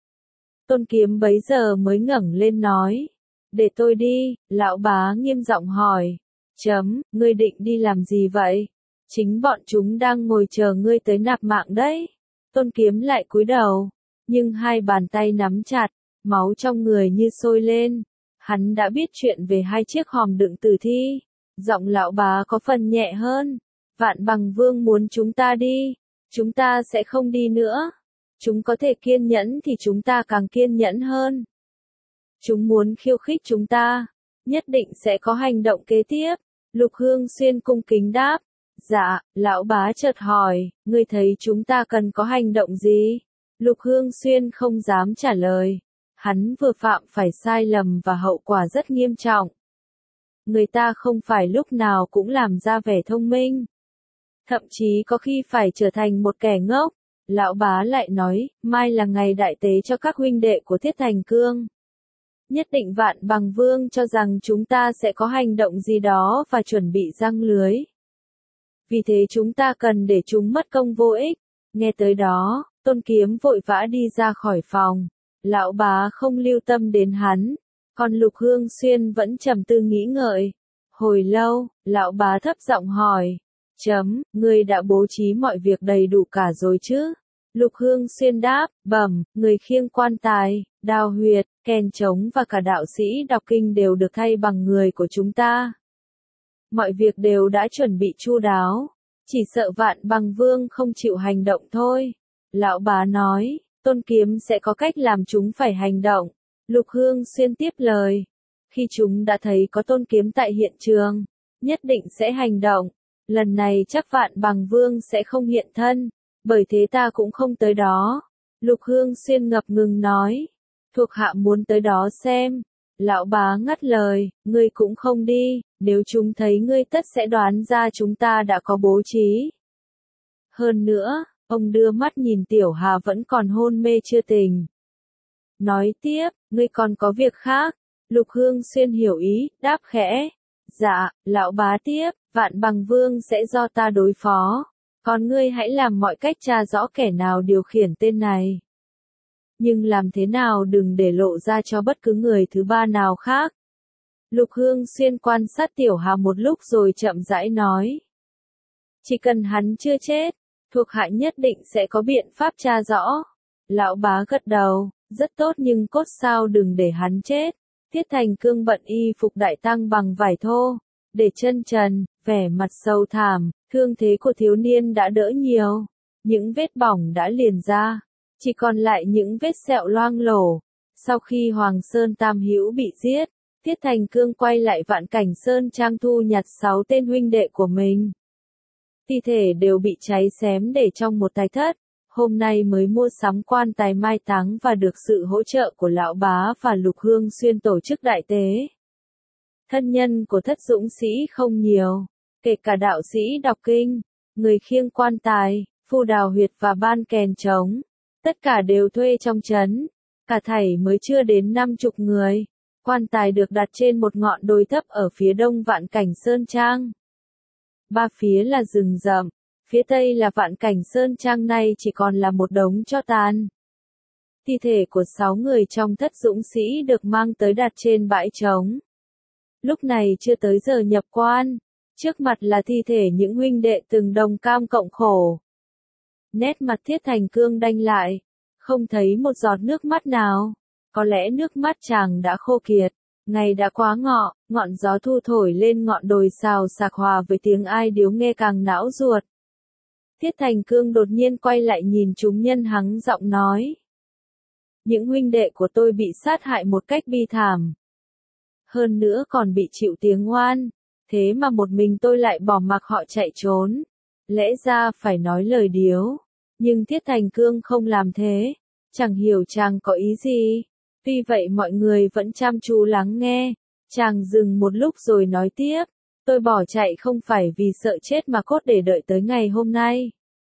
Tôn Kiếm bấy giờ mới ngẩng lên nói. Để tôi đi, lão bá nghiêm giọng hỏi. Chấm, ngươi định đi làm gì vậy? Chính bọn chúng đang ngồi chờ ngươi tới nạp mạng đấy. Tôn Kiếm lại cúi đầu, nhưng hai bàn tay nắm chặt, máu trong người như sôi lên. Hắn đã biết chuyện về hai chiếc hòm đựng tử thi. Giọng lão bá có phần nhẹ hơn. Vạn Bằng Vương muốn chúng ta đi, chúng ta sẽ không đi nữa. Chúng có thể kiên nhẫn thì chúng ta càng kiên nhẫn hơn. Chúng muốn khiêu khích chúng ta, nhất định sẽ có hành động kế tiếp. Lục Hương Xuyên cung kính đáp. Dạ, lão bá chợt hỏi, ngươi thấy chúng ta cần có hành động gì? Lục Hương Xuyên không dám trả lời. Hắn vừa phạm phải sai lầm và hậu quả rất nghiêm trọng. Người ta không phải lúc nào cũng làm ra vẻ thông minh. Thậm chí có khi phải trở thành một kẻ ngốc. Lão bá lại nói, mai là ngày đại tế cho các huynh đệ của Thiết Thành Cương. Nhất định Vạn Bằng Vương cho rằng chúng ta sẽ có hành động gì đó và chuẩn bị giăng lưới. Vì thế chúng ta cần để chúng mất công vô ích. Nghe tới đó, Tôn Kiếm vội vã đi ra khỏi phòng. Lão bá không lưu tâm đến hắn. Còn Lục Hương Xuyên vẫn trầm tư nghĩ ngợi. Hồi lâu, lão bá thấp giọng hỏi. Chấm, ngươi đã bố trí mọi việc đầy đủ cả rồi chứ? Lục Hương Xuyên đáp, bẩm, người khiêng quan tài, đao huyệt, kèn trống và cả đạo sĩ đọc kinh đều được thay bằng người của chúng ta. Mọi việc đều đã chuẩn bị chu đáo, chỉ sợ Vạn Bằng Vương không chịu hành động thôi. Lão bá nói, Tôn Kiếm sẽ có cách làm chúng phải hành động. Lục Hương Xuyên tiếp lời, khi chúng đã thấy có Tôn Kiếm tại hiện trường, nhất định sẽ hành động. Lần này chắc Vạn Bằng Vương sẽ không hiện thân, bởi thế ta cũng không tới đó. Lục Hương Xuyên ngập ngừng nói, thuộc hạ muốn tới đó xem. Lão bá ngắt lời, ngươi cũng không đi, nếu chúng thấy ngươi tất sẽ đoán ra chúng ta đã có bố trí. Hơn nữa, ông đưa mắt nhìn Tiểu Hà vẫn còn hôn mê chưa tỉnh. Nói tiếp, ngươi còn có việc khác. Lục Hương Xuyên hiểu ý, đáp khẽ. Dạ, lão bá tiếp, Vạn Bằng Vương sẽ do ta đối phó. Còn ngươi hãy làm mọi cách tra rõ kẻ nào điều khiển tên này. Nhưng làm thế nào đừng để lộ ra cho bất cứ người thứ ba nào khác. Lục Hương Xuyên quan sát Tiểu Hà một lúc rồi chậm rãi nói. Chỉ cần hắn chưa chết, thuộc hạ nhất định sẽ có biện pháp tra rõ. Lão bá gật đầu, rất tốt nhưng cốt sao đừng để hắn chết. Thiết Thành Cương bận y phục đại tăng bằng vải thô, để chân trần, vẻ mặt sâu thảm, thương thế của thiếu niên đã đỡ nhiều. Những vết bỏng đã liền ra, chỉ còn lại những vết sẹo loang lổ. Sau khi Hoàng Sơn Tam Hữu bị giết, Thiết Thành Cương quay lại Vạn Cảnh Sơn Trang thu nhặt sáu tên huynh đệ của mình. Thi thể đều bị cháy xém để trong một tài thất. Hôm nay mới mua sắm quan tài mai táng và được sự hỗ trợ của lão bá và Lục Hương Xuyên tổ chức đại tế. Thân nhân của thất dũng sĩ không nhiều, kể cả đạo sĩ đọc kinh, người khiêng quan tài, phu đào huyệt và ban kèn trống. Tất cả đều thuê trong trấn. Cả thảy mới chưa đến năm chục người. Quan tài được đặt trên một ngọn đồi thấp ở phía đông Vạn Cảnh Sơn Trang. Ba phía là rừng rậm. Phía tây là Vạn Cảnh Sơn Trang này chỉ còn là một đống tro tàn. Thi thể của sáu người trong thất dũng sĩ được mang tới đặt trên bãi trống. Lúc này chưa tới giờ nhập quan. Trước mặt là thi thể những huynh đệ từng đồng cam cộng khổ. Nét mặt Thiết Thành Cương đanh lại. Không thấy một giọt nước mắt nào. Có lẽ nước mắt chàng đã khô kiệt. Ngày đã quá ngọ, ngọn gió thu thổi lên ngọn đồi xào xạc hòa với tiếng ai điếu nghe càng não ruột. Thiết Thành Cương đột nhiên quay lại nhìn chúng nhân hắng giọng nói. Những huynh đệ của tôi bị sát hại một cách bi thảm. Hơn nữa còn bị chịu tiếng oan. Thế mà một mình tôi lại bỏ mặc họ chạy trốn. Lẽ ra phải nói lời điếu. Nhưng Thiết Thành Cương không làm thế. Chẳng hiểu chàng có ý gì. Tuy vậy mọi người vẫn chăm chú lắng nghe. Chàng dừng một lúc rồi nói tiếp. Tôi bỏ chạy không phải vì sợ chết mà cốt để đợi tới ngày hôm nay.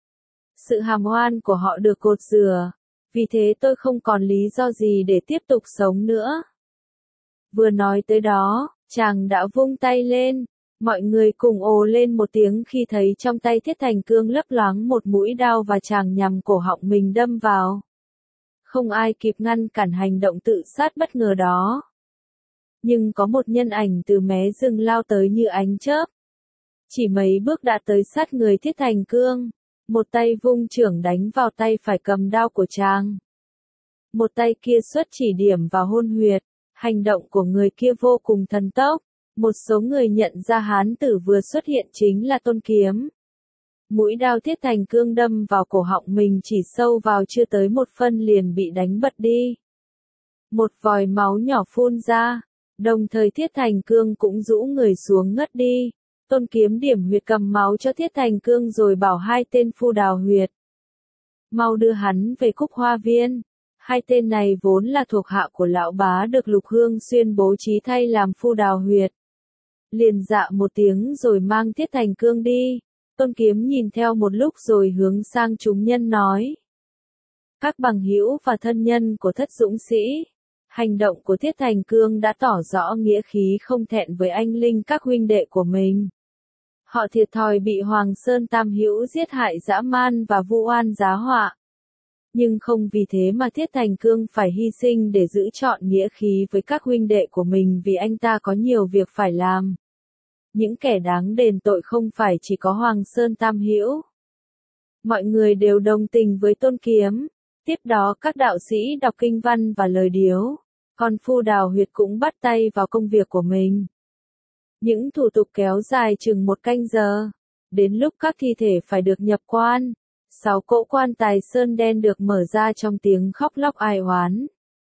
Sự hàm oan của họ được cột rửa. Vì thế tôi không còn lý do gì để tiếp tục sống nữa. Vừa nói tới đó, chàng đã vung tay lên. Mọi người cùng ồ lên một tiếng khi thấy trong tay Thiết Thành Cương lấp loáng một mũi đao và chàng nhằm cổ họng mình đâm vào. Không ai kịp ngăn cản hành động tự sát bất ngờ đó. Nhưng có một nhân ảnh từ mé rừng lao tới như ánh chớp. Chỉ mấy bước đã tới sát người Thiết Thành Cương. Một tay vung chưởng đánh vào tay phải cầm đao của chàng. Một tay kia xuất chỉ điểm vào hôn huyệt. Hành động của người kia vô cùng thần tốc. Một số người nhận ra hán tử vừa xuất hiện chính là Tôn Kiếm. Mũi đao Thiết Thành Cương đâm vào cổ họng mình chỉ sâu vào chưa tới một phân liền bị đánh bật đi. Một vòi máu nhỏ phun ra, đồng thời Thiết Thành Cương cũng rũ người xuống ngất đi. Tôn Kiếm điểm huyệt cầm máu cho Thiết Thành Cương rồi bảo hai tên phu đào huyệt. Mau đưa hắn về Cúc Hoa Viên. Hai tên này vốn là thuộc hạ của lão bá được Lục Hương Xuyên bố trí thay làm phu đào huyệt. Liền dạ một tiếng rồi mang Thiết Thành Cương đi. Tôn Kiếm nhìn theo một lúc rồi hướng sang chúng nhân nói. Các bằng hữu và thân nhân của Thất Dũng Sĩ. Hành động của Thiết Thành Cương đã tỏ rõ nghĩa khí không thẹn với anh linh các huynh đệ của mình. Họ thiệt thòi bị Hoàng Sơn Tam Hữu giết hại dã man và vu oan giá họa. Nhưng không vì thế mà Thiết Thành Cương phải hy sinh để giữ trọn nghĩa khí với các huynh đệ của mình vì anh ta có nhiều việc phải làm. Những kẻ đáng đền tội không phải chỉ có Hoàng Sơn Tam Hữu. Mọi người đều đồng tình với Tôn Kiếm. Tiếp đó các đạo sĩ đọc kinh văn và lời điếu. Còn phu đào huyệt cũng bắt tay vào công việc của mình. Những thủ tục kéo dài chừng một canh giờ. Đến lúc các thi thể phải được nhập quan. Sáu cỗ quan tài sơn đen được mở ra trong tiếng khóc lóc ai oán.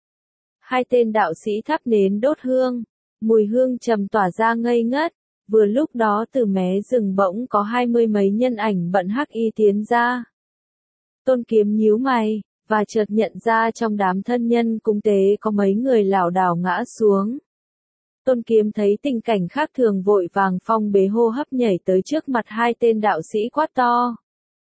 Hai tên đạo sĩ thắp nến đốt hương. Mùi hương trầm tỏa ra ngây ngất. Vừa lúc đó từ mé rừng bỗng có hai mươi mấy nhân ảnh bận hắc y tiến ra. Tôn Kiếm nhíu mày, và chợt nhận ra trong đám thân nhân cung tế có mấy người lảo đảo ngã xuống. Tôn Kiếm thấy tình cảnh khác thường vội vàng phong bế hô hấp nhảy tới trước mặt hai tên đạo sĩ quát to.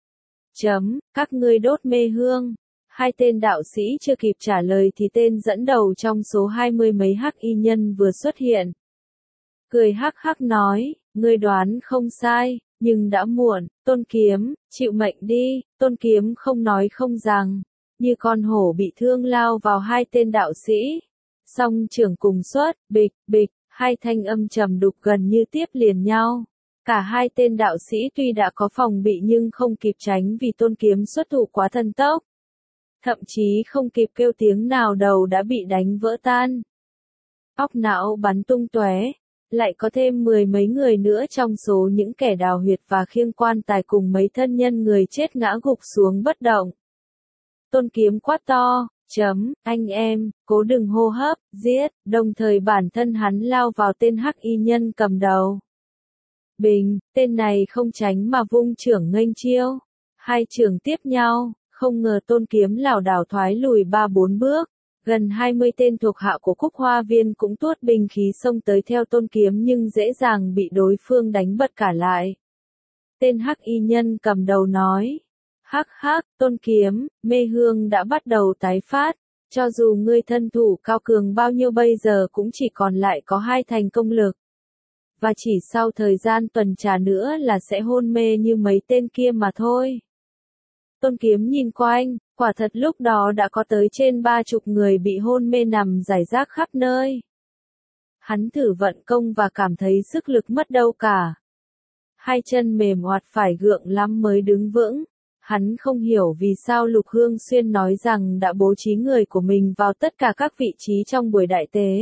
Chấm, các ngươi đốt mê hương. Hai tên đạo sĩ chưa kịp trả lời thì tên dẫn đầu trong số hai mươi mấy hắc y nhân vừa xuất hiện. Cười hắc hắc nói, ngươi đoán không sai, nhưng đã muộn. Tôn Kiếm, chịu mệnh đi. Tôn Kiếm không nói không rằng, như con hổ bị thương lao vào hai tên đạo sĩ. Song trưởng cùng xuất, bịch, bịch, hai thanh âm trầm đục gần như tiếp liền nhau. Cả hai tên đạo sĩ tuy đã có phòng bị nhưng không kịp tránh vì Tôn Kiếm xuất thủ quá thần tốc. Thậm chí không kịp kêu tiếng nào đầu đã bị đánh vỡ tan. Óc não bắn tung tóe. Lại có thêm mười mấy người nữa trong số những kẻ đào huyệt và khiêng quan tài cùng mấy thân nhân người chết ngã gục xuống bất động. Tôn Kiếm quát to, chấm, anh em, cố đừng hô hấp, giết, đồng thời bản thân hắn lao vào tên hắc y nhân cầm đầu. Bình, tên này không tránh mà vung chưởng nghênh chiêu. Hai chưởng tiếp nhau, không ngờ Tôn Kiếm lảo đảo thoái lùi ba bốn bước. Gần hai mươi tên thuộc hạ của Cúc Hoa Viên cũng tuốt binh khí xông tới theo Tôn Kiếm nhưng dễ dàng bị đối phương đánh bật cả lại. Tên hắc y nhân cầm đầu nói. Hắc hắc, Tôn Kiếm, mê hương đã bắt đầu tái phát. Cho dù ngươi thân thủ cao cường bao nhiêu bây giờ cũng chỉ còn lại có hai thành công lực. Và chỉ sau thời gian tuần trà nữa là sẽ hôn mê như mấy tên kia mà thôi. Tôn Kiếm nhìn quanh, quả thật lúc đó đã có tới trên ba chục người bị hôn mê nằm rải rác khắp nơi. Hắn thử vận công và cảm thấy sức lực mất đâu cả. Hai chân mềm oặt phải gượng lắm mới đứng vững. Hắn không hiểu vì sao Lục Hương Xuyên nói rằng đã bố trí người của mình vào tất cả các vị trí trong buổi đại tế.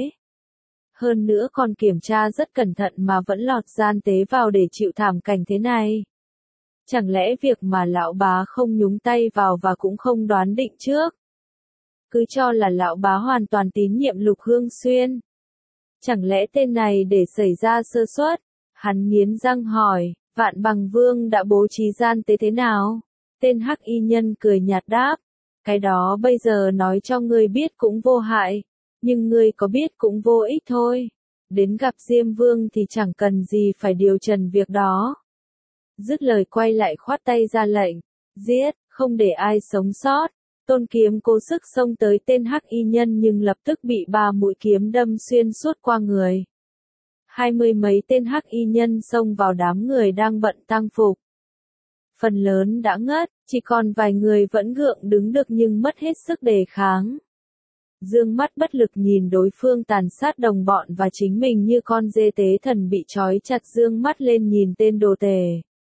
Hơn nữa còn kiểm tra rất cẩn thận mà vẫn lọt gian tế vào để chịu thảm cảnh thế này. Chẳng lẽ việc mà lão bá không nhúng tay vào và cũng không đoán định trước. Cứ cho là lão bá hoàn toàn tín nhiệm Lục Hương Xuyên. Chẳng lẽ tên này để xảy ra sơ suất? Hắn nghiến răng hỏi, Vạn Bằng Vương đã bố trí gian tế thế nào? Tên hắc y nhân cười nhạt đáp, cái đó bây giờ nói cho ngươi biết cũng vô hại, nhưng ngươi có biết cũng vô ích thôi. Đến gặp Diêm Vương thì chẳng cần gì phải điều trần việc đó. Dứt lời quay lại khoát tay ra lệnh, giết, không để ai sống sót. Tôn Kiếm cố sức xông tới tên hắc y nhân nhưng lập tức bị ba mũi kiếm đâm xuyên suốt qua người. hai mươi mấy tên hắc y nhân xông vào đám người đang bận tang phục. Phần lớn đã ngất, chỉ còn vài người vẫn gượng đứng được nhưng mất hết sức đề kháng. Dương mắt bất lực nhìn đối phương tàn sát đồng bọn và chính mình như con dê tế thần bị trói chặt, dương mắt lên nhìn tên đồ tể.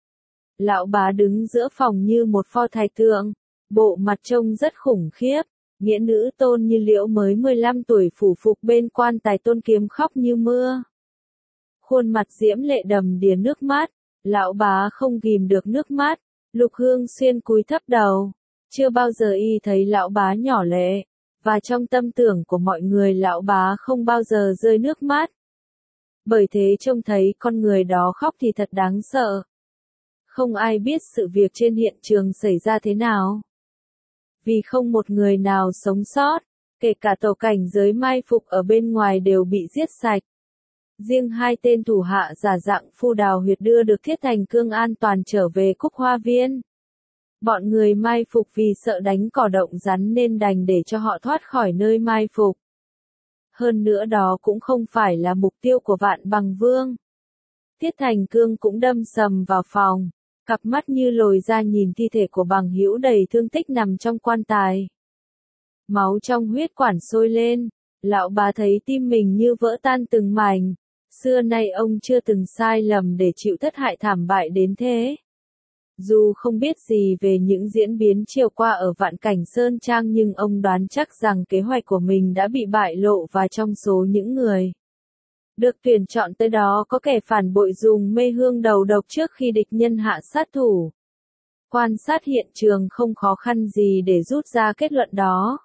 Lão bá đứng giữa phòng như một pho thái tượng, bộ mặt trông rất khủng khiếp. Nghĩa nữ Tôn Như Liễu mới mười lăm tuổi phủ phục bên quan tài Tôn Kiếm khóc như mưa. Khuôn mặt diễm lệ đầm đìa nước mắt, lão bá không ghìm được nước mắt. Lục Hương Xuyên cúi thấp đầu, chưa bao giờ y thấy lão bá nhỏ lệ, và trong tâm tưởng của mọi người lão bá không bao giờ rơi nước mắt. Bởi thế trông thấy con người đó khóc thì thật đáng sợ. Không ai biết sự việc trên hiện trường xảy ra thế nào. Vì không một người nào sống sót, kể cả tổ cảnh giới mai phục ở bên ngoài đều bị giết sạch. Riêng hai tên thủ hạ giả dạng Phu Đào Huyệt đưa được Thiết Thành Cương an toàn trở về Cúc Hoa Viên. Bọn người mai phục vì sợ đánh cỏ động rắn nên đành để cho họ thoát khỏi nơi mai phục. Hơn nữa đó cũng không phải là mục tiêu của Vạn Bằng Vương. Thiết Thành Cương cũng đâm sầm vào phòng, cặp mắt như lồi ra nhìn thi thể của Bằng Hữu đầy thương tích nằm trong quan tài. Máu trong huyết quản sôi lên, lão bá thấy tim mình như vỡ tan từng mảnh. Xưa nay ông chưa từng sai lầm để chịu thất hại thảm bại đến thế. Dù không biết gì về những diễn biến chiều qua ở Vạn Cảnh Sơn Trang nhưng ông đoán chắc rằng kế hoạch của mình đã bị bại lộ, và trong số những người được tuyển chọn tới đó có kẻ phản bội dùng mê hương đầu độc trước khi địch nhân hạ sát thủ. Quan sát hiện trường không khó khăn gì để rút ra kết luận đó.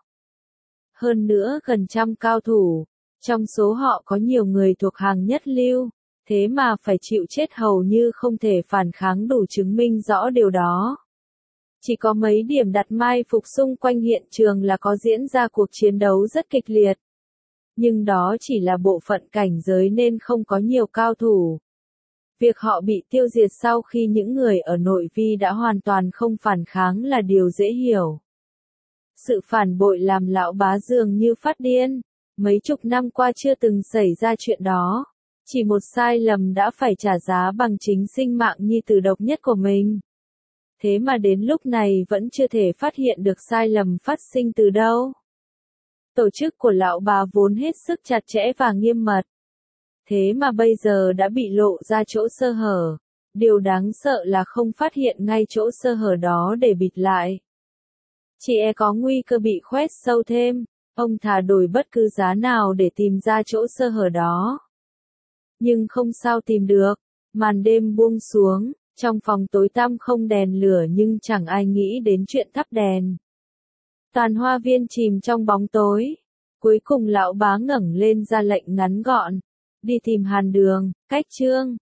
Hơn nữa gần trăm cao thủ, trong số họ có nhiều người thuộc hàng nhất lưu, thế mà phải chịu chết hầu như không thể phản kháng đủ chứng minh rõ điều đó. Chỉ có mấy điểm đặt mai phục xung quanh hiện trường là có diễn ra cuộc chiến đấu rất kịch liệt. Nhưng đó chỉ là bộ phận cảnh giới nên không có nhiều cao thủ. Việc họ bị tiêu diệt sau khi những người ở nội vi đã hoàn toàn không phản kháng là điều dễ hiểu. Sự phản bội làm lão bá dường như phát điên. Mấy chục năm qua chưa từng xảy ra chuyện đó. Chỉ một sai lầm đã phải trả giá bằng chính sinh mạng nhi tử độc nhất của mình. Thế mà đến lúc này vẫn chưa thể phát hiện được sai lầm phát sinh từ đâu. Tổ chức của lão bá vốn hết sức chặt chẽ và nghiêm mật. Thế mà bây giờ đã bị lộ ra chỗ sơ hở. Điều đáng sợ là không phát hiện ngay chỗ sơ hở đó để bịt lại. Chỉ e có nguy cơ bị khoét sâu thêm. Ông thà đổi bất cứ giá nào để tìm ra chỗ sơ hở đó. Nhưng không sao tìm được. Màn đêm buông xuống, trong phòng tối tăm không đèn lửa nhưng chẳng ai nghĩ đến chuyện thắp đèn. Toàn hoa viên chìm trong bóng tối. Cuối cùng lão bá ngẩng lên ra lệnh ngắn gọn. Đi tìm Hàn Đường, Cách Trương.